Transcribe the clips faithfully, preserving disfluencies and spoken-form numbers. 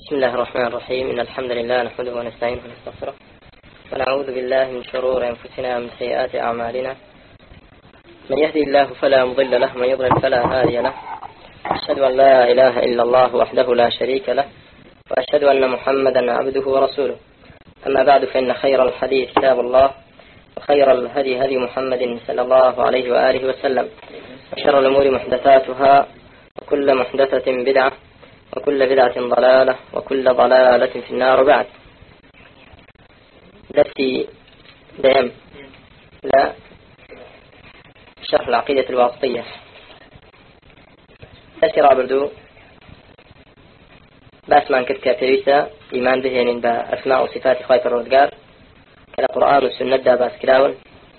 بسم الله الرحمن الرحيم. إن الحمد لله نحمده ونستعينه ونستغفره ونعوذ بالله من شرور أنفسنا ومن سيئات أعمالنا. من يهدي الله فلا مضل له ومن يضلل فلا هادي له. أشهد أن لا إله إلا الله وحده لا شريك له وأشهد أن محمدا عبده ورسوله. أما بعد، فإن خير الحديث كتاب الله وخير الهدي هدي محمد صلى الله عليه وآله وسلم، وشر الأمور محدثاتها وكل محدثة بدعة وكل بدعة ضلالة وكل ضلالة في النار. بعد درسي دائم لا شرح العقيدة الواسطية. درسي رابردو بس ما انكت كافريسا إيمان بهن بأسماء وصفات خايف الرزقار كالقرآن والسنة دا باس كلاون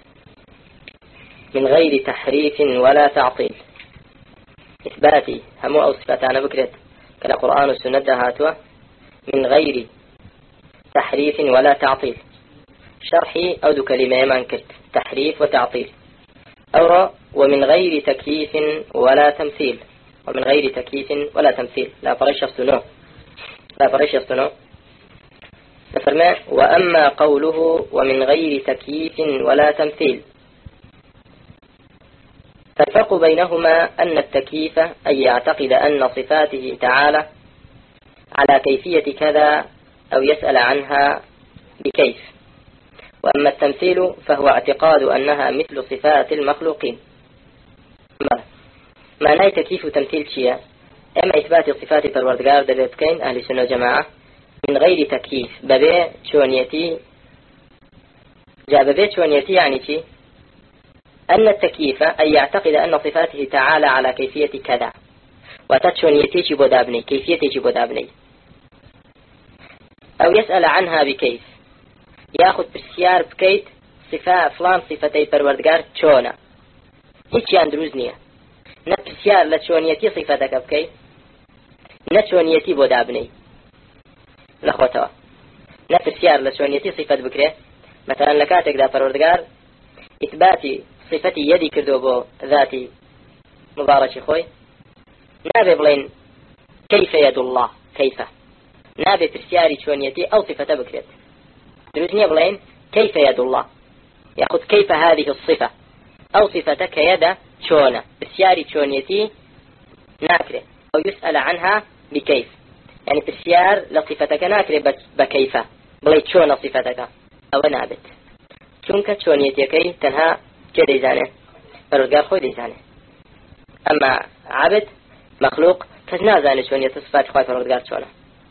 من غير تحريف ولا تعطيل. إثباتي همو أو صفات أنا بكرت كالقرآن والسنة دا هاتوا من غير تحريف ولا تعطيل. شرحي أو دو كلمة ما انكت تحريف وتعطيل. أورا ومن غير تكييف ولا تمثيل. ومن غير تكييف ولا تمثيل لا فرش السنو لا فرش السنو نفرما. وأما قوله ومن غير تكييف ولا تمثيل، فالفرق بينهما أن التكييف أن يعتقد أن صفاته تعالى على كيفية كذا أو يسأل عنها بكيف، وأما التمثيل فهو اعتقاد أنها مثل صفات المخلوقين. معنى تكييف وتمثيل شيء أما إثبات صفات الوردقار دبيبكين أهل السنة والجماعة من غير تكييف ببي شونيتي جاء ببي شونيتي يعني شيء أن التكييف أن يعتقد أن صفاته تعالى على كيفية كذا وتتشونيتي بودابني كيفيتي بودابني، أو يسأل عنها بكيف يأخذ بسيار بكيت صفة فلان صفتي پروردگار چونا هيك يندروزنية نبسيار لچونيتي صفتك بكي نچونيتي بودابني لخوتوا نبسيار لچونيتي صفة بكري. مثلا لكاتك دا پروردگار إثباتي صفتي يدي كردو بو ذاتي مبارك خوي نابي بلين كيف يد الله كيف نابي بسياري چونيتي أو صفة بكريت دروزنية بلين كيف يد الله يأخذ كيف هذه الصفة أو صفتك يد شونة بسياري شونيتي ناكرة، أو يسأل عنها بكيف يعني بسيار لصفتك ناكرة بكيف بليت شونة صفتك أو نابت چونك شونيتي كي تنها كده زانه فرزقار خوي دي زانه. أما عبد مخلوق تنازانه شونيتي صفات خوي فرزقار شونة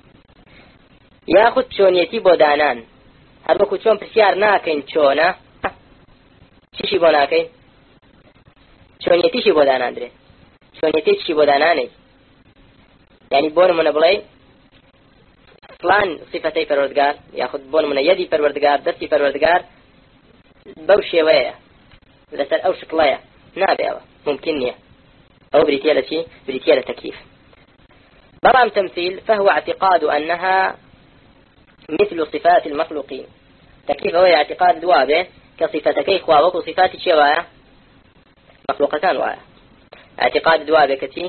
يأخذ شونيتي بودانان هر بكو چون بسيار ناكين شونة چشي بو ناكين چونيتي شي بودانان دري چونيتي شي بوداناني يعني بون من بلاي فلان صفتي پروردگار ياخذ بون من يدي پروردگار دستي پروردگار بوشي ويا لسر او شكلايا نابعوا ممكن نية او بريتيالة شي بريتيالة تكييف. برام تمثيل فهو اعتقاد أنها مثل صفات المخلوقين. تكييف هو اعتقاد دوابه كصفتكي خوابك وصفات شوايا مخلوقتان وايا. اعتقاد دوابه كتي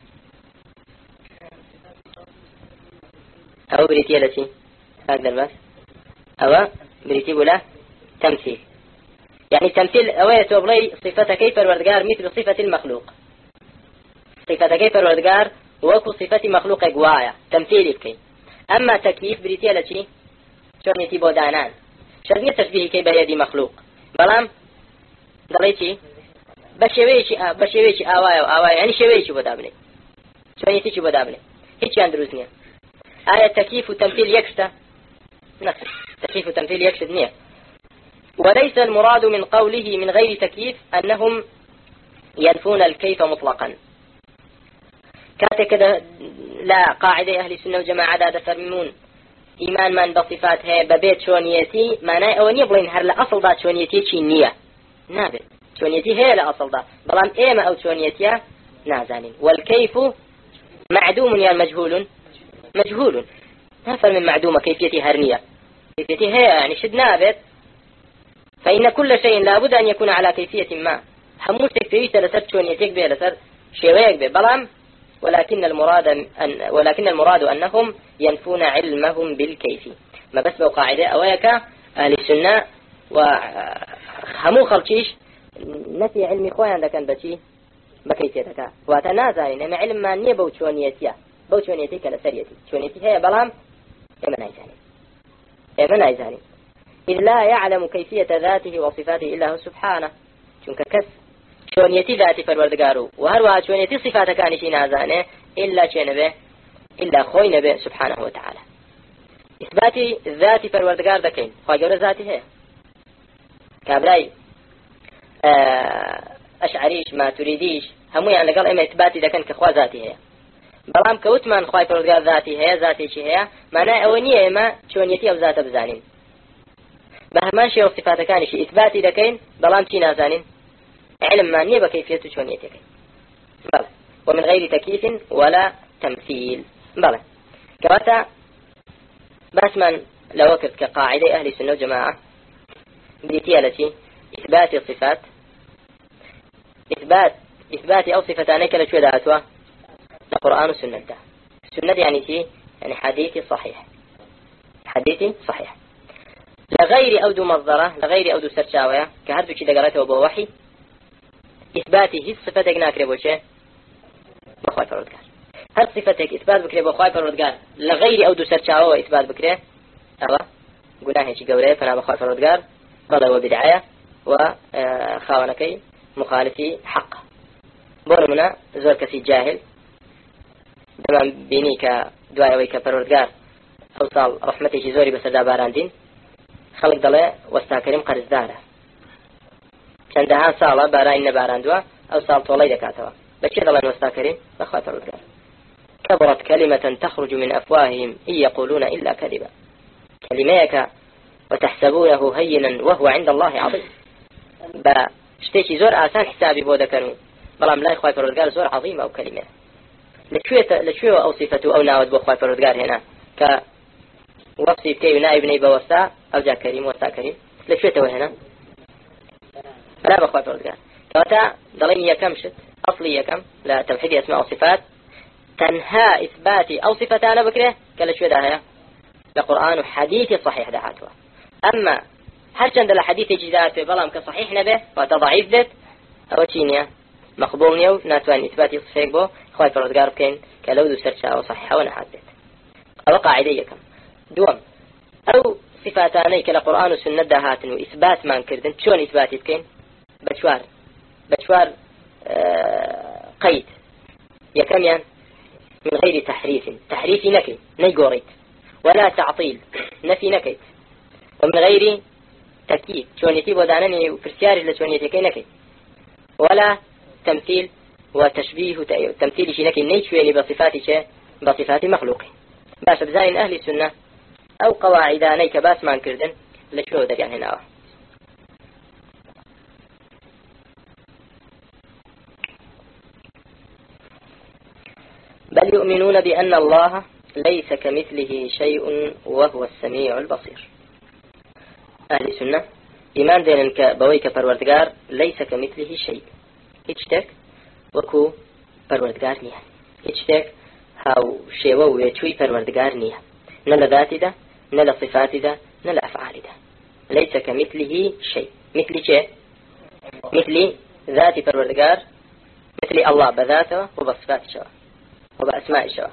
أو بريتيا لتي هذا البس أو بريتي ولا تمثيل يعني تمثيل أوية توبلي صفتكي پروردگار مثل صفة المخلوق. صفتكي پروردگار وكو صفة مخلوق قوايا تمثيل بكي. أما تكييف بريتيا لتي شرنيتي بودانان شرنية تشبيه كي بيدي مخلوق بلام دليتي بشويشي بشويشي آوايا وآوايا يعني شويشي بدابني شويتي شي بدابني هيك يندروزني. آية تكييف وتمثيل يكشتا نفس تكييف وتمثيل يكشت نية. وليس المراد من قوله من غير تكييف أنهم ينفون الكيف مطلقا. كاتك كده لا قاعدة أهل السنة والجماعة دا فرمون إيمان من بصفات هي ببيت شونيتي معناه أوني بلين هر لأصل دا شونيتي شي نية نابت شونيتي هي لأصل دا بلان إيما أو شونيتيا نازانين. والكيف معدوم يا مجهول مجهول نفر من معدومة كيفية هرنية كيفية هي يعني شد نابت. فإن كل شيء لابد أن يكون على كيفية ما حموسك فيه لسر شونيتيك به لسر شويك به بلان ولكن المراد أن ولكن المراد أنهم ينفون علمهم بالكيف. ما بس بو قاعدة أويك أهل السنة وهمو خلقيش نفي علمي خوي عندك بشي بكيفيتك وتنازل إنما علم ما نية بو شونيتيا بو شونيتي كلا سريتي شونيتي هي بلام إما نايزاني إما نايزاني إذ لا يعلم كيفية ذاته وصفاته إلا هو سبحانه چونك كس شونيتي ذاتي فالوردقارو وهروا شونيتي صفاته كان شي نازانه إلا شي نبه إلا خوي نبه سبحانه وتعالى. إثباتي ذاتي فالوردقار دكين خواجور ذاتي هي كابلاي أشعريش ما تريديش همو يعني لقال إما إثباتي دكين كخوا ذاتي هي بلام كوتمان خواي فالوردقار ذاتي هي ذاتي شي هي معناه أولية إما شونيتي أو ذات بزانين بهمان شيء وصفات كان شيء إثباتي دكين بلام شي نازانين علم ما نية بكيفية شونيتي بلى ومن غير تكييف ولا تمثيل بلى كواتا بس من لو وكرت كقاعدة أهل السنة والجماعة بديتي التي إثبات الصفات إثبات إثبات أو صفتان كلا شو ذاتها القرآن والسنة ده السنة يعني شيء يعني حديثي صحيح حديثي صحيح لغير أودو مصدرة لغير أودو سرشاوية كهردو شي دقرته وبوحي إثباته صفتك ناكري بوشي بخواي فرودقار هل صفتك إثبات بكري بخواي فرودقار لغير أودو سرشاوية إثبات بكري أبا قناهي شي قوري فنا بخواي فرودقار بضي وبدعاية وخاونكي مخالفي حق بورمنا زور كسي جاهل دمان بينيك دوايا ويك فرودقار أوصال رحمتي شي زوري بسردا باراندين خلق دڵێ وەستاکەریم قەرزدارە چەندەها ساڵە بارانی نەباراندووە ئەو ساڵ تۆڵەی دەکاتەوە بەچێ دەڵێن وەستاکەریم بەخوا پەروەردگار كبرت كلمة تخرج من أفواههم إن يقولون إلا كذبا كلميك وتحسبونه هينا وهو عند الله عظيم بشتيشي زور آسان حسابي بودا كانوا بلام لا إخوة پەروەردگار زور عظيمة أو كلمة لشوية أو صفة أو ناود بأخوة پەروەردگار هنا ك وصفي بكي نائب نيبا وستا أو جا كريم وستا كريم لشويته هنا لا بأخوة پەروەردگار كواتا ضلين يكمشت أصلي يكم لا توحيد أسماء وصفات تنهى إثبات أو صفتان بكره كلا شو ده لقرآن وحديث صحيح دهاتوا أما هل چند الحديث جدات بلام كصحيح نبه وتضعيف ذات أو تشينيا مقبول نيو ناتوان إثبات صحيح بو خواهي پەروەردگار بكين كلو دو سرشا وصحيحة ونحاد ذات أو قاعدة يكم دوم أو صفاتاني كالقرآن والسنة دهاتن وإثبات ما انكردن شون إثباتي بكين بشوار بشوار آه قيد يكم يعني من غير تحريف تحريف نكي نيقوريت ولا تعطيل نفي نكيت ومن غير تكييف شونيتي ودانني وفرسياري لشونيتي كي نكي ولا تمثيل وتشبيه تمثيل شي نكي نيشويني بصفات شيء بصفات مخلوق باش بزاين أهل السنة أو قواعداني كباس ما انكردن لشو دريان هنا بل يؤمنون بأن الله ليس كمثله شيء وهو السميع البصير أهل السنة إيمان دينن كبويك پەروەردگار ليس كمثله شيء هيتشتك وكو پەروەردگار نية هيتشتك هاو شيوه ويتشوي پەروەردگار نية نلا ذاتي ده نلا صفاتي ده نلا أفعالي ده ليس كمثله شيء مثل شيء مثل ذاتي پەروەردگار مثل الله بذاته وبصفات شوى وبأسماء شوى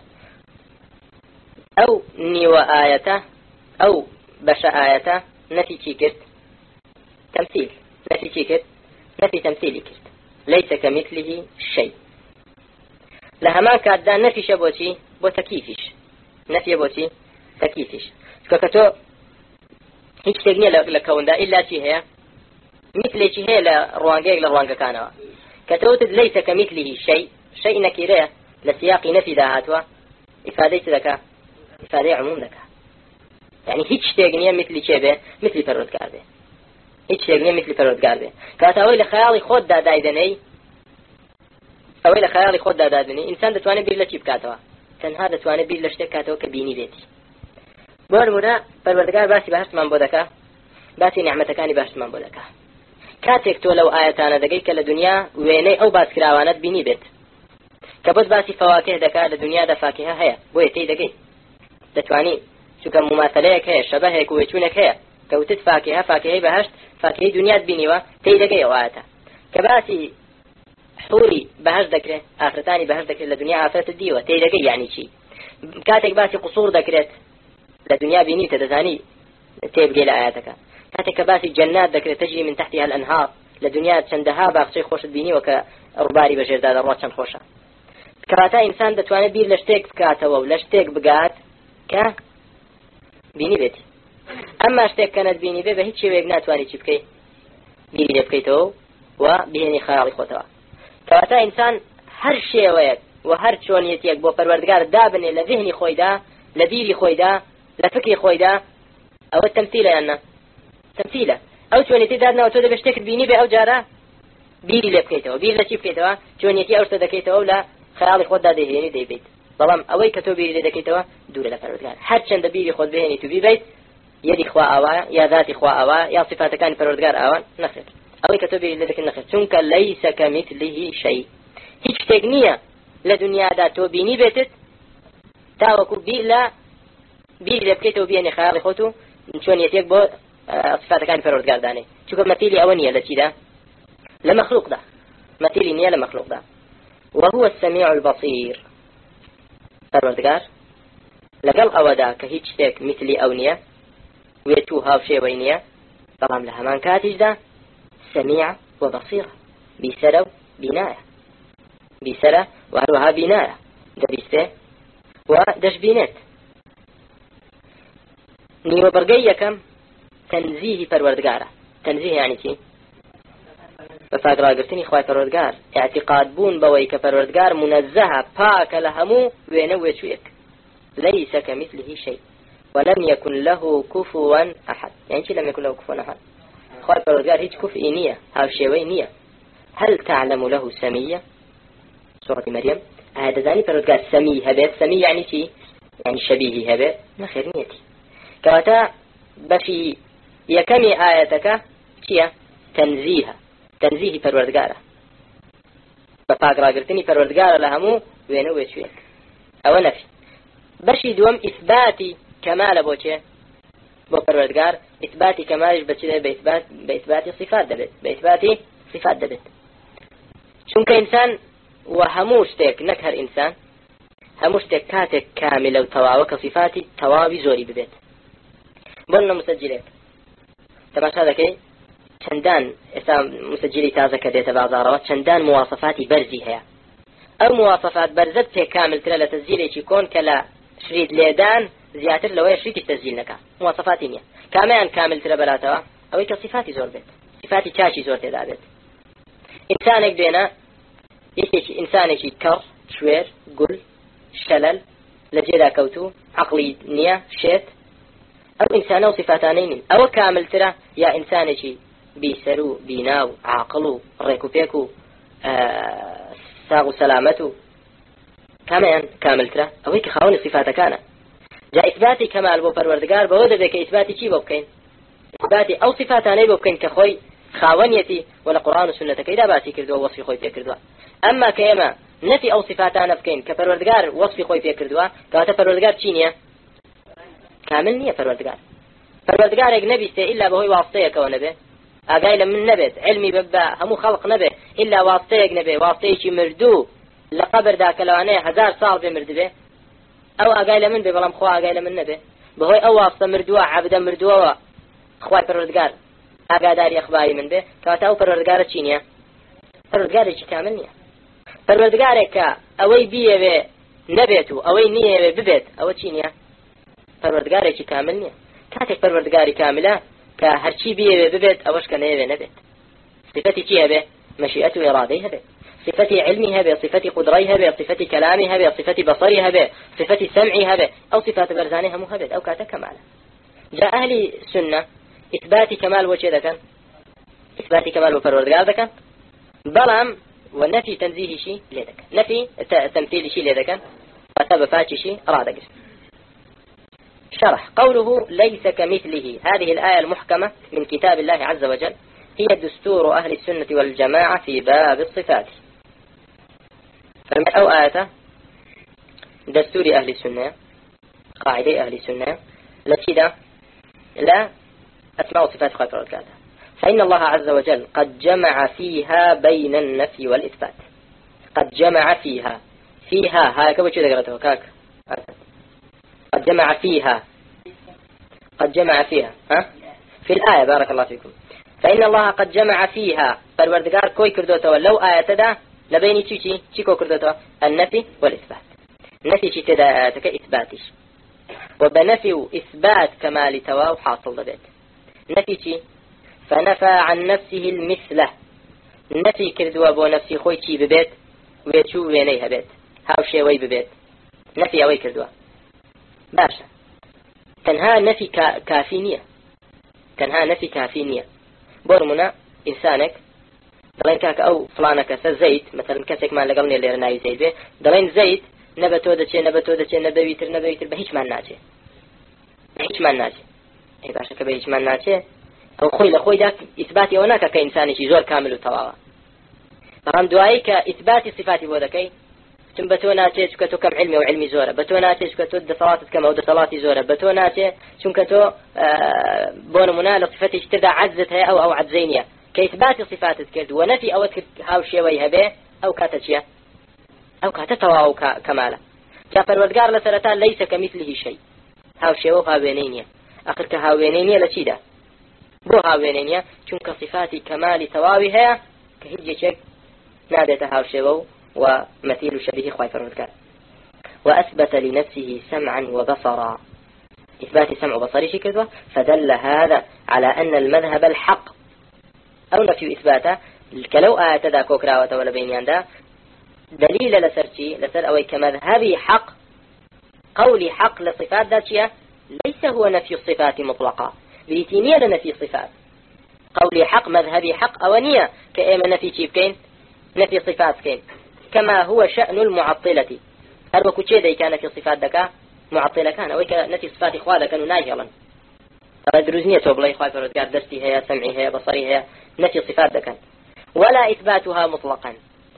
أو نيو آيته أو بش آيته نفي كيكت تمثيل نفي كيكت نفي تمثيل كيكت ليس كمثله شيء لها ما كادا نفي شبوتي بو تكيفش نفي بوتي تكيفش ككتو هيك تغني لكون دا إلا شي هي مثل شي هي لروانجيك لروانجا كانوا كتوت ليس كمثله شيء شيء نكيره لسياق نفي ذاتوا إفادة ذكاء إفادة عموم ذكاء يعني هيك تغني مثل شيء به مثل پەروەردگار به هيك تغني مثل پەروەردگار به كاتاوي لخيالي خود دا دايدني أو إلى خيالي خود دا دايدني إنسان دتواني بير لشي بكاتوا تنها دتواني بير لشتك كاتوا كبيني بيتي بورمونا پەروەردگار باسي بحث من بودكا باسي نعمتكاني بحث من بودكا كاتك تو لو آياتانا دقيك لدنيا ويني أو باس كراوانت بيني بيت كبوت باسي فواكه دكا لدنيا دا فاكهة هيا بوي تي دقي دەتوانی چونکە مماثلەیەک هەیە شەبەهێک و وێچوونێک هەیە کەوتت فاکهە فاکهەی بەهشت فاکهەی دنیات بینیوە تێی دەگەی ئەواتە کە باسی حوری بەهشت دەکرێت ئافرەتانی بەهشت دەکرێت لە دنیا ئافرەتت دیوە تێی دەگەی یعنی چی کاتێک باسی قسوور دەکرێت لە دنیا بینیتە دەزانی تێبگەی لە ئاياتەکە کاتێک کە باسی جەنات دەکرێت تەجری من تحتها الأنهار لە دنیا چەندەها باخچەی خۆشت بینیوە کە ڕووباری بەژێردا دەڕۆ چەند خۆشە کەواتە ئینسان دەتوانێت بیر لە شتێک بکاتەوە و لە شتێک بگات کە بینی بێتی ئەمما شتێک کە نەتبینی بێ بە هیچ شێوەیەک ناتوانێت چی بکەیت بیری لێ بکەیتەوە و بهێنی خەیاڵی خۆتەوە کەواتە ئینسان هەر شێوەیەک و هەر چۆنیەتێک بۆ پەروەردگار دابنێ لە ذهنی خۆیدا لە بیری خۆیدا لە فکری خۆیدا ئەوە تەمثیلە یاننا تەمثیلە ئەو چۆنیەتی دادنەوە تۆ دەبێت شتێکت بینی بێ ئەو جارە بیری لێ بکەیتەوە بیر لە چی بکەیتەوە چۆنیەتی ئەو شتە دەکەیتەوە لە خەیاڵی خۆتدا دەهێنی دەیبیت بەڵام ئەوەی کە تۆ بیری لێ دەکەیتەوە دوورە لە پەروەردگار هەر چەندە بیری خۆت بهێنی تو بیبیت یەدی خوا ئاوایە یا ذاتی خوا ئاوایە یا صفاتەکانی پەروەردگار ئاوان نەخێت ئەوەی کە تۆ بیری لێ دەکەیت نەخێت چونکە لەیسە کەمیثلیه شەی هیچ شتێک نییە لە دنیادا تۆ بینی بێتت تاوەکو بیر لە بیری لێ بکەیتەوە بهێنی خەیاڵی خۆت و چۆنیەتێک بۆ صفاتەکانی پەروەردگار دانێ چونکە مەثیلی ئەوە نییە لە چیدا لە مەخلوقدا مەثیلی نییە لە مەخلوقدا وهو السميع البصير پەروەردگار لەگەڵ ئەوەدا کە هیچ شتێک مثلی ئەو نییە وێت و هاوشێوەی نییە بەڵام لە هەمان کاتیشدا سەمیع و بەصیر بیسەرە و بینایە بیسەرە و هەروەها بینایە دەبیستێ و دەشبینێت نیوەبەرگەی یەکەم تەنزیهی پەروەردگارە تەنزیه یعنی چی بەفاگڕاگرتنی خوای پەروەردگار اعتقاد بوون بەوەی کە پەروەردگار منەزەهە پاکە لە هەموو وێنە وێچوویەک ليس كمثله شيء ولم يكن له كفوا أحد يعني لم يكن له كفوا أحد خوای پەروەردگار هیچ کوفئی نییە هاوشێوەی نییە هل تعلم له سمية سورة مريم ئایا دەزانی پەروەردگار سەمی هەبێت سەمی يعني چی يعني شبیهی هەبێت نەخێر نیەتی کەواتە بەشی یەکەمی ئاەتەکە چییە تەنزیهە تەنزیهی پەروەردگارە بە پاکڕاگرتنی پەروەردگارە لە هەموو وێنە وێچوویەک ئەوە نەفی بەشی دووەم ئیثباتی کەمالە بۆ چێ بۆ پەروەردگار ئیثباتی کەمالیش بە چ دەبێت بە ئیثباتی صفات دەبێت بە ئیثباتی صفات دەبێت چونکە ئینسان و هەموو شتێک نەک هەر ئینسان هەموو شتێک کاتێک کاملە و تەواوە کە صفاتی تەواوی زۆری ببێت بۆ نمونە مسەجلێک تەماشا دەکەی چەندان ئێستا مسەجلی تازە کە دێتە بازاڕەوە چەندان مواصفاتی بەرزی هەیە ئەو مواصفات بەرزت پێ کاملترە لە تەسجیلێکی کۆن کە لە شریت لێدان زیاتر لەوەی شریتی تەسجیل نەکا مواصفاتی نییە کامیان کاملترە بەلاتەوە ئەوەی کە صفاتی زۆر بێت صفاتی چاچی زۆر تێدا بێت ئینسانێک بێنە یەکێکی ئینسانێکی کەڕ شوێر گول شەلەل لە جێدا کەوتوو عەقڵی نییە شێت ئەو ئینسانە و صفاتانەی نین ئەوە کاملترە یا ئینسانێکی بیسەر و بینا و عاقڵ و ڕێک و پێک و ساغ و سەلامەت و کامیان کاملترە ئەوەی کە خاوەنی صفاتەکانە جا ئیثباتی کەمال بۆ پەروەردگار بەوە دەبێت کە ئیثباتی چی بۆ بکەین ئیثباتی ئەو صفاتانەی بۆ بکەین کە خۆی خاوەنیەتی و لە قورئان و سنەتەکەیدا باسی کردووە وەصفی خۆی پێ کردووە ئەمما کە ئێمە نەفی ئەو صفاتانە بکەین کە پەروەردگار وەصفی خۆی پێ کردووە کەواتە پەروەردگار چی نییە کامل نییە پەروەردگار پەروەردگارێک نەبیستێ ئیلا بەهۆی واستەیەکەوە نەبێ ئاگای لە من نەبێت علمی بە هەموو خەڵق نەبێ ئیلا واستەیەک نەبێ واستەیەکی مردوو لە قەبردا کە لەوانەیە هەزار ساڵ بێ مردبێ ئەو ئاگای لە من بێ بەڵام خوا ئاگای لە من نەبێ بەهۆی ئەو واستە مردووە عەبدە مردووەوە خوای پەروەردگار ئاگاداری ئەخباری من بێ کەواتە ئەو پەروەردگارە چی نییە پەروەردگارێکی کامل نییە پەروەردگارێک کە ئەوەی بیەوێ نەبێت و ئەوەی نیەوێ ببێت ئەوە چی نییە پەروەردگارێکی کامل نییە کاتێک پەروەردگاری کاملە کە هەرچی بیەوێ ببێت ئەوەش کە نەیەوێ نەبێت صفەتی چی هەبێ مەشیئەت و ئێرادەی هەبێ صفەتی علمی هەبێ صفەتی قودڕەی هەبێ صفەتی کەلامی هەبێ صفەتی بەصەری هەبێ صفەتی سەمعی هەبێ ئەو صفاتە بەرزانەی هەموو هەبێت ئەو کاتە کەمالە جا ئەهلی سنە ئیثباتی کەمال بۆ چێ دەکەن ئیثباتی کەمال بۆ پەروەردگار دەکەن بەڵام ونفي تنزيهشي ليدك نفي تمثيلشي ليدك وتبفاتشي رادك شرح قوله ليس كمثله هذه الآية المحكمة من كتاب الله عز وجل هي دستور أهل السنة والجماعة في باب الصفات فمن أو آية دستور أهل السنة قاعدة أهل السنة التي لا لا أسماء وصفات خير فرد فإن الله عز وجل قد جمع فيها بين النفي والإثبات. قد جمع فيها فيها هاي كيف تقرأته كاك قد جمع فيها قد جمع فيها ها في الآية بارك الله فيكم. فإن الله قد جمع فيها فالوردقار كوي كردوته لو آية تدا لبيني تشي تشي كو كردوته النفي والإثبات. نفي شي تدا آياتك إثباتش وبنفي إثبات كمال تواو حاصل لبيت نفي شي فنفى عن نفسه المثلة نفي كردوا بو نفسي خوي شي ببيت ويتشو وينيها بيت هاو شي وي ببيت نفي اوي كردوا باشا تنها نفي كا كافينية تنها نفي كافينية بورمنا إنسانك دلين كاك أو فلانك زيت مثلا كسك ما لقوني اللي رناي زيت به دلين زيت نبتو دشي نبتو دشي نبويتر نبويتر بهيش ما ناجي بهيش ما ناجي أي باشا كبهيش ما ناجي أو خوي لخوي ذاك إثباتي هناك كإنسان شيء زور كامل وتواوا طبعا دعائي كإثبات صفاتي بودكي ثم بتوناتي شكتو كم علمي وعلمي زورة بتوناتي شكتو دصلات كم أو دصلاتي زورة بتوناتي شكتو آه بون منال صفتي اشتدى عزتها أو أو عزينية كإثبات صفات كرد ونفي أو هاو شيء ويهبه أو كاتشيا أو كاتتواو كماله كافر والقار لسرتان ليس كمثله شيء هاو شيء وهاوينينيا آخر كهاوينينيا لشيدا بو هاوينينيا چونك صفات كمال تواويها كهجي شك نادتها هاو شيء ومثيل شبيه خواي فرمتكار. وأثبت لنفسه سمعا وبصرا إثبات سمع وبصري شكذا فدل هذا على أن المذهب الحق أو نفي إثباته كلو آيات ذا كوكراوة ولا بينيان دا دليل لسرتي لسر أوي كمذهبي حق قولي حق لصفات ذاتية ليس هو نفي الصفات مطلقة بريتينية لنفي الصفات قولي حق مذهبي حق أونية كأيما نفي شيبكين نفي صفات كين كما هو شأن المعطلة هل وكتشي ذي كان في صفات دكا معطلة كان أو نفي صفات إخوة كانوا ناجلا فدروزنية توبلي إخوة فرودكار دستي هي سمعي هي بصري هي نفي صفات دكا ولا إثباتها مطلقا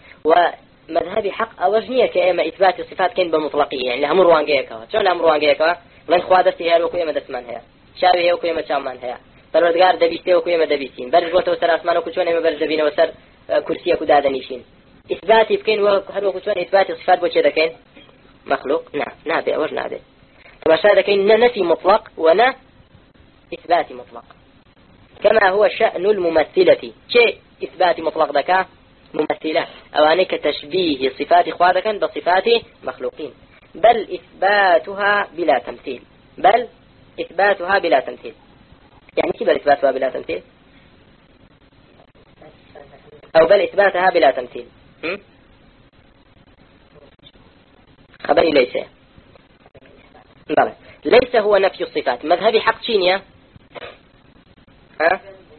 ومذهبي حق أوجنية كأما إثبات الصفات كين بمطلقية يعني لها مروانجيكا شون لها مروانجيكا من إخوة دستي هي وكو يما دسمان هي شاوي هي وكو يما شامان هي فرودكار دبيستي وكو يما دبيستين برج وتو سر أسمان وكو شون يما برج دبين وسر كرسي كو دادنيشين إثباتي بكين وهل وكتوان إثبات الصفات بوشي ذا مخلوق نعم نابع وش نابع طبعا هذا كين نفي مطلق ونا إثبات مطلق كما هو شأن الممثلة شيء إثبات مطلق ذكاء ممثلة أو أنك تشبيه صفات إخواتك بصفات مخلوقين بل إثباتها بلا تمثيل بل إثباتها بلا تمثيل يعني كيف بل إثباتها بلا تمثيل أو بل إثباتها بلا تمثيل خبري ليس بلى. ليس هو نفي الصفات مذهبي حق شينيا ها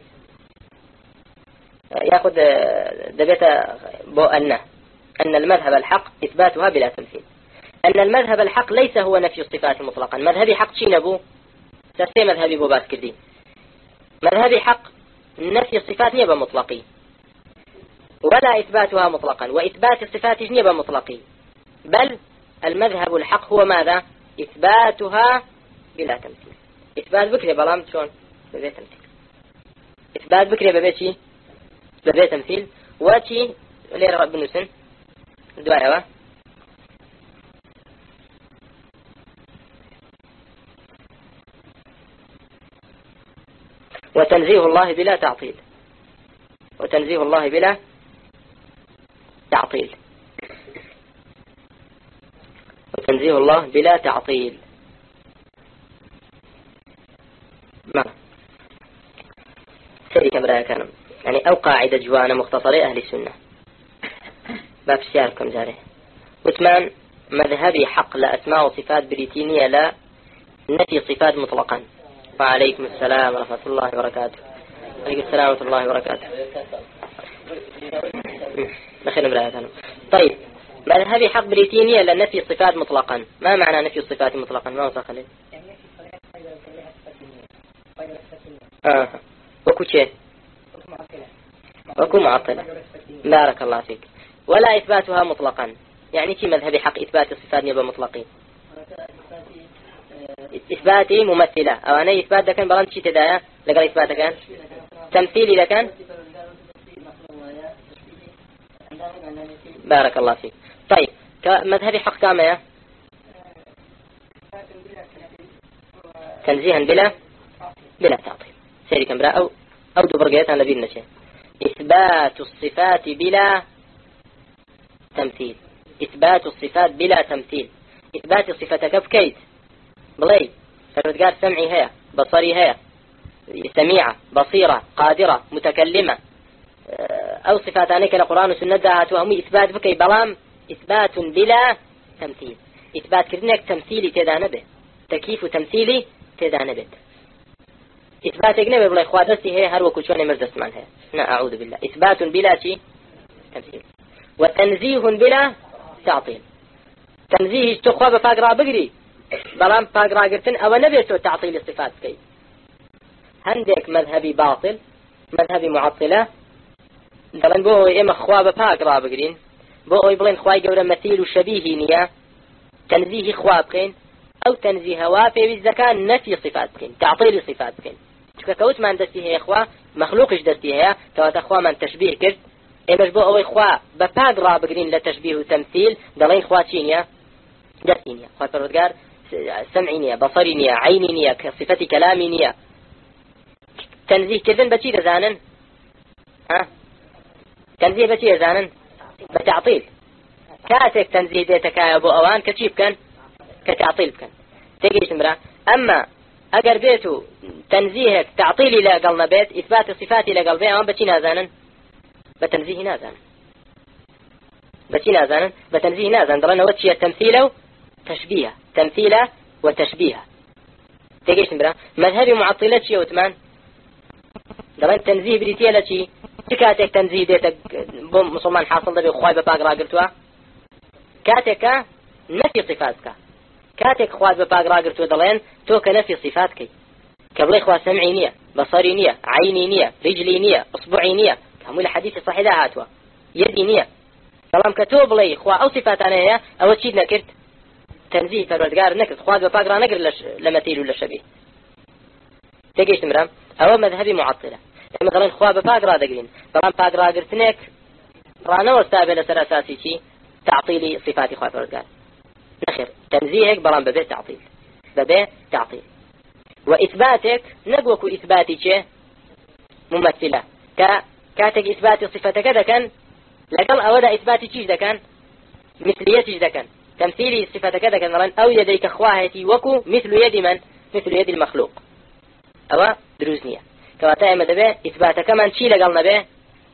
ياخذ دبيت بو أن أن المذهب الحق إثباتها بلا تمثيل أن المذهب الحق ليس هو نفي الصفات مطلقا مذهبي حق شين أبو تسي مذهبي بو باسكردي مذهبي حق نفي الصفات نيبا مطلقي ولا إثباتها مطلقا وإثبات الصفات نيبا مطلقي بل المذهب الحق هو ماذا إثباتها بلا تمثيل إثبات بكري بلام شون ببيت تمثيل إثبات بكري ببيت ببيت تمثيل واتي ليه رب النسن دعاء وتنزيه الله بلا تعطيل وتنزيه الله بلا تعطيل وتنزيه الله بلا تعطيل ما سيدي كم رأيك أنا يعني أو قاعدة جوانا مختصرة أهل السنة باب سياركم جاره وثمان مذهبي حق لأسماء وصفات بريتينية لا نفي صفات مطلقا. وعليكم السلام ورحمة الله وبركاته. عليكم السلام ورحمة الله وبركاته. بخير برأيك. طيب مذهبي حق بريتينية لا نفي صفات مطلقا. ما معنى نفي الصفات مطلقا؟ ما وصل خليل آه. وكو شيء وكو معطلة. بارك الله فيك. ولا إثباتها مطلقا يعني كي مذهبي حق إثبات الصفات يبقى مطلقين إثباتي ممثلة أو أنا إثبات ده كان بلان شيء تدايا لقال إثبات كان تمثيلي إذا كان بارك الله فيك. طيب كمذهبي حق كامية تنزيها بلا بلا تعطيل سيري كمبرا أو أو دبرقيت أنا بين شيء إثبات الصفات بلا تمثيل إثبات الصفات بلا تمثيل إثبات صفتك بكيت بلي فردقار سمعي هي بصري هي سميعة بصيرة قادرة متكلمة أو صفات أنك القرآن والسنة دهاتها هم إثبات بكي بلام إثبات بلا تمثيل إثبات كرنك تمثيلي تدان به تكييف تمثيلي تدان به إثبات أجنبي بلا إخوة دستي هي هر وكل مرزست من هي لا أعوذ بالله إثبات بلا شيء تمثيل وتنزيه بلا تعطيل تنزيه تخوى بفاقرا بقري بلام فاقرا قرتن أو نبيتو تعطيل الصفات كي عندك مذهبي باطل مذهبي معطلة دلن بو إما خوا بفاقرا بقرين بو يبلين خواي قورا مثيل وشبيه نيا تنزيه خوا بقين أو تنزيه وافي بالزكاة نفي صفات بقين تعطيل صفات بقين كوت من دستي هي إخوة مخلوقش دستي هي توات أخوة من تشبيه كرد إمش بو أو إخوة بفاق رابقرين لتشبيه وتمثيل دلين إخوة تشينيا دستينيا إخوة الردقار سمعينيا بصرينيا عينينيا صفة كلامينيا تنزيه كذن بشي رزانن ها تنزيه بشي رزانن بتعطيل كاتك تنزيه ديتك يا أبو أوان كتشيب كان كتعطيل كان تيجي تمرا أما أجر بيتو تنزيهك تعطيلي لقلنا بيت إثبات صفاتي لقلبي أما بشي نازانا بتنزيه نازانا بشي نازانا بتنزيه نازانا درنا وتشي التمثيل تشبيه تمثيله وتشبيه تيجيش نبرا مذهبي معطلة شيء وثمان درنا تنزيه بريتيا لشي كاتك تنزيه ديتك بوم مسلمان حاصل ده بخواي بباق راقرتوا كاتك نفي صفاتك كاتك خواي بباق راقرتوا دلين تو كنفي صفاتك كبلي خوا سمعي نية بصري نية عيني نية رجلي نية اصبعي نية كمول حديث صحيح ده هاتوا يدي نية سلام كتوب لي خوا او صفات انا هي او تشيد نكرت تنزيه فالردقار نكرت خوا بباق را نقر لمثيل ولا شبيه تيجيش تمرام او مذهبي معطلة مثلا خوا بباق را دقرين طبعا باق را قرتنك رانا واستابه لسر اساسي شي تعطيلي صفات خوا بردقار نخير تنزيهك برام ببه تعطيل ببه تعطيل وإثباتك نقوك إثباتك ممثلة ك كاتك إثبات صفتك ذا كان لقل أودا إثباتك ذا كان مثليتك ذا كان تمثيلي صفتك ذا كان أو يديك خواهتي وكو مثل يد من مثل يد المخلوق أو دروزنية كواتا مدبه إثباتك من شي لقلنا به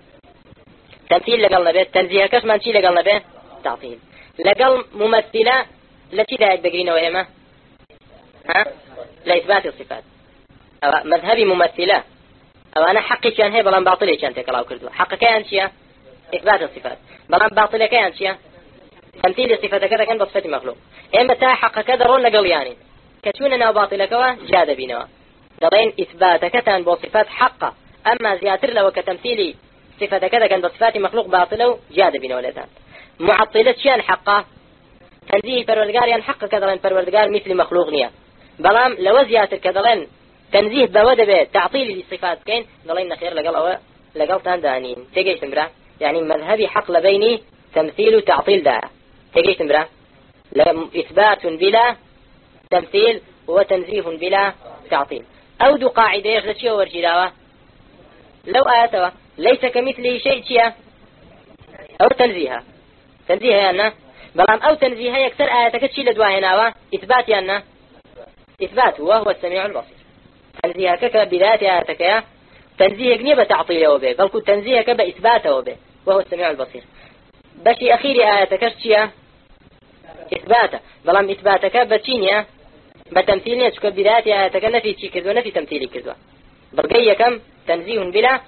تمثيل لقلنا به تنزيهكش من شي لقلنا به تعطيل لقل ممثلة التي ذا يدقرين وإما ها لإثبات الصفات أو مذهبي ممثلة أو أنا حقي كان هي بلان باطلي كان تكلاو كردوا حق كان شيء إثبات الصفات بلان باطلي كان شيء تمثيل الصفات كذا كان بصفة مخلوق إما تا حق كذا رون نقل يعني كتوننا باطلة كوا جاد بينوا دلين إثبات كتان بصفات حقة أما زياتر لو كتمثيل صفة كذا كان بصفات مخلوق باطلة جاد بينوا لتان معطلة شيء حقه تنزيه پروردگار يعني حق كذا پروردگار مثل مخلوق نيا بلام لو زياتر كذا تنزيه بوده به تعطيل الصفات كين ضلين نخير لقل أو لقل تندانين تجيش تمرا يعني مذهبي حق لبيني تمثيل وتعطيل ده تجيش تمرا إثبات بلا تمثيل وتنزيه بلا تعطيل أو دو قاعدة يغلط شيء ورجلاوة لو آياتوا ليس كمثله شيء شيء أو تنزيها تنزيها أنه بلام أو تنزيها يكسر آياتك شيء لدواهناوة إثبات أنه إثبات وهو السميع البصير تنزيهك بذات آياتك تنزيهك نيبة تعطيله به بل كنت تنزيهك بإثباته به وهو السميع البصير بشي أخير آياتك شيء إثباته بلام إثباتك بتشينيا بتمثيلية شك بذات آياتك نفي شيء كذو نفي تمثيلي كذو برقية كم تنزيه بلا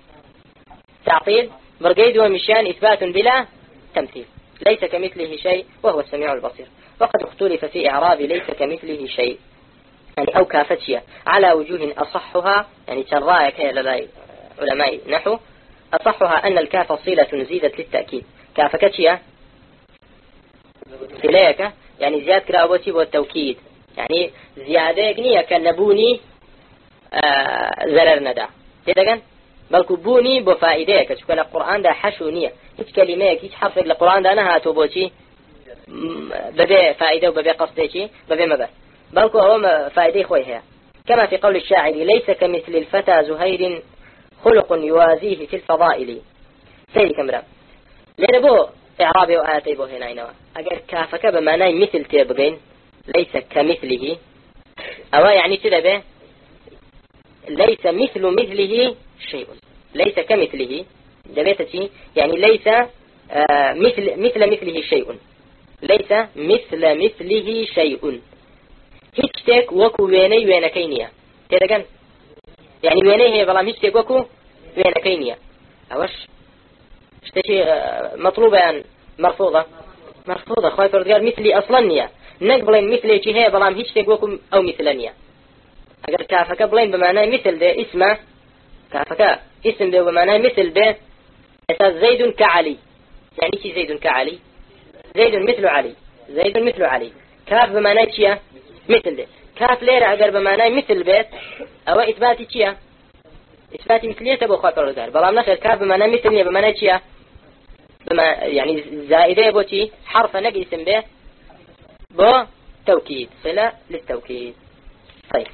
تعطيل برقية دو مشان إثبات بلا تمثيل ليس كمثله شيء وهو السميع البصير وقد اختلف في إعراب ليس كمثله شيء يعني أو كافتشية على وجوه أصحها يعني ترايك لدى علماء نحو أصحها أن الكاف صلة زيدت للتأكيد كافتشية صليك يعني زيادة كرابوتي والتوكيد يعني زيادة نية كنبوني آه زرر ندا تدقن بلكو بوني بفائدة كشكل القرآن ده حشو نية هيك كلمة هيك حرف القرآن ده أنا هاتو بوشي ببي فائدة وببي قصدي ببي مبا بلكو هو فائدة خويها كما في قول الشاعر ليس كمثل الفتى زهير خلق يوازيه في الفضائل سيدي كمرا لأن بو إعرابي وآياتي بو هنا إنوا أجر كافك بمعنى مثل تيبغين ليس كمثله أو يعني تدبه ليس مثل مثله شيء ليس كمثله دبيتتي يعني ليس آه مثل مثل مثله شيء ليس مثل مثله شيء هيك وكو ويني وين كينيا تدقن يعني ويني هي بلام هيك وكو وين كينيا أوش اشتشي مطلوبة يعني مرفوضة مرفوضة خايف قال مثلي أصلا نيا نقبلين مثلي شيء هي بلام هيك وكو أو مثلنيا أجر كافك بلين بمعنى مثل ده اسمه كافك اسم ده بمعنى مثل ده أساس زيد كعلي يعني شي زيد كعلي زيد مثل علي زيد مثل علي كاف بمعنى شيء مثل ده كاف ليرة أجر بمعنى مثل بيت أو إثباتي شيء إثباتي مثلية تبغى خاطر الدار بلام نخير كاف بمعنى مثلية بمعنى شيء بما يعني زائدة بوتي حرف نقي اسم به بو توكيد صلة للتوكيد طيب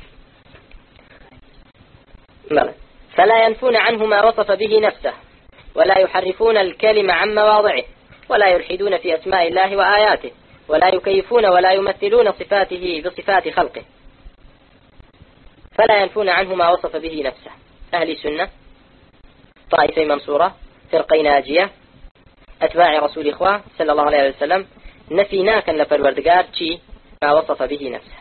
ماذا فلا ينفون عنه ما وصف به نفسه ولا يحرفون الكلم عن مواضعه ولا يلحدون في أسماء الله وآياته ولا يكيفون ولا يمثلون صفاته بصفات خلقه فلا ينفون عنه ما وصف به نفسه أهل السنة طائفة منصورة فرقين ناجية أتباع رسول إخوة صلى الله عليه وسلم نفينا كان لفروردقار شي ما وصف به نفسه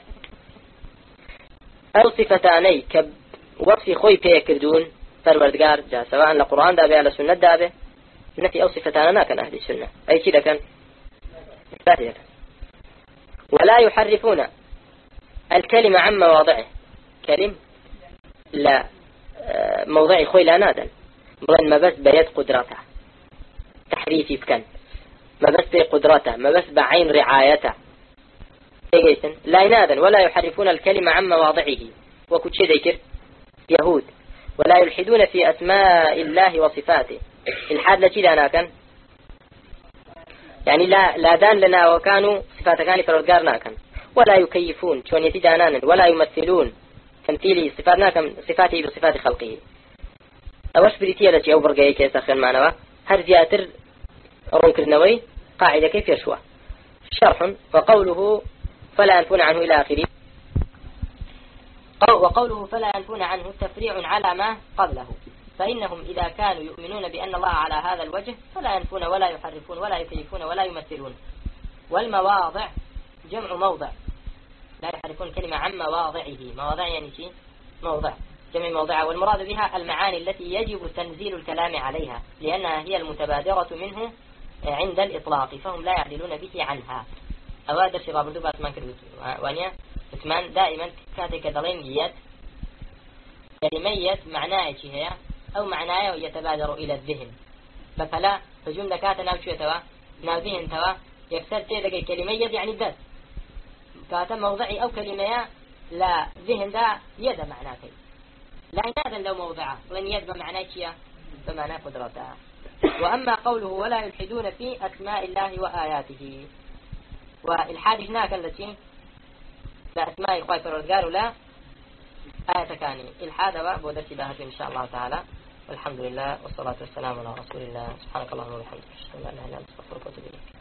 أو صفتاني كوصف خوي بيكردون فروردقار جاء سواء لقرآن دابه على سنة دابه نفي أو صفتاننا كان أهل السنة أي كده كان إثبات ولا يحرفون الكلمة عن مواضعه كلم لا موضع خوي لا نادا بلن ما بس بيد قدرته تحريفي بكن ما بس بقدرته ما بس بعين رعايته إيجيسن لا ينادا ولا يحرفون الكلمة عن مواضعه وكل شيء ذكر يهود ولا يلحدون في أسماء الله وصفاته الحاد لشي دانا كان يعني لا لا دان لنا وكانوا صفات كان فرودقارنا كان ولا يكيفون شون يتدانانا ولا يمثلون تمثيلي صفاتنا كم صفاته بصفات خلقه أوش بريتيا لشي أو برقايا كيس أخير معنا هر زياتر رنك النووي قاعدة كيف يشوى شرح وقوله فلا ينفون عنه إلى آخره وقوله فلا ينفون عنه تفريع على ما قبله فإنهم إذا كانوا يؤمنون بأن الله على هذا الوجه فلا ينفون ولا يحرفون ولا يكيفون ولا يمثلون والمواضع جمع موضع لا يحرفون كلمة عن مواضعه مواضع يعني شيء موضع جمع موضع والمراد بها المعاني التي يجب تنزيل الكلام عليها لأنها هي المتبادرة منه عند الإطلاق فهم لا يعدلون به عنها أوادر شباب الدوب أسمان كربت وانيا اسمان دائما كاتك دلين جيات كلمية معناه شيء هي أو معناه يتبادر إلى الذهن مثلا فجملة كاتا ناو شو توا ناو ذهن توا يكسر تيدك كلمية يعني الدس كاتا موضعي أو كلمة لا ذهن دا يد معناه لا ينادى لو موضعه لن يد معناه شيء بمعنى قدرته وأما قوله ولا يلحدون في أسماء الله وآياته والحاد هناك التي لا أسماء إخوة فرودقار لا آية كاني الحاد بودرتي بها إن شاء الله تعالى والحمد لله والصلاة والسلام على رسول الله سبحانك اللهم وبحمدك أشهد أن لا إله إلا أنت أستغفرك وأتوب إليك